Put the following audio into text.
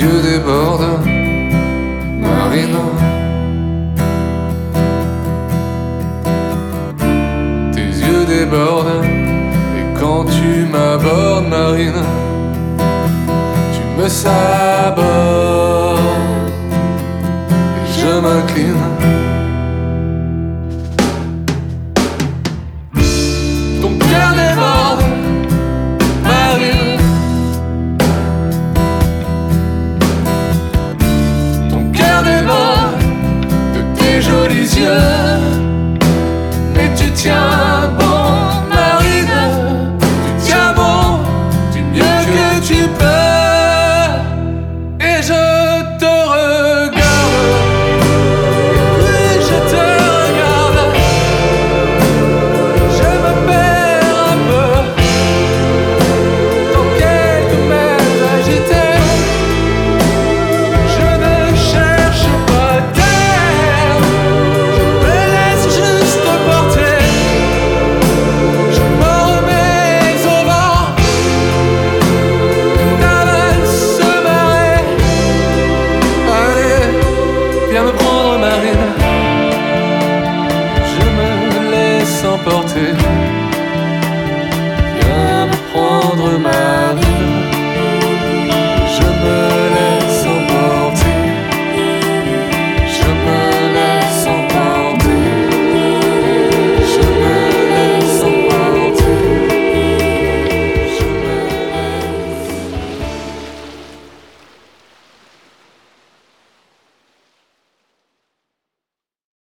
yeux débordent, Marine. Tes yeux débordent, et quand tu m'abordes, Marine, tu me sabordes, et je m'incline. Ton cœur déborde, Marine. Ton cœur déborde de tes jolis yeux. Mais tu tiens bon, Marine. Tu tiens bon du mieux que tu peux.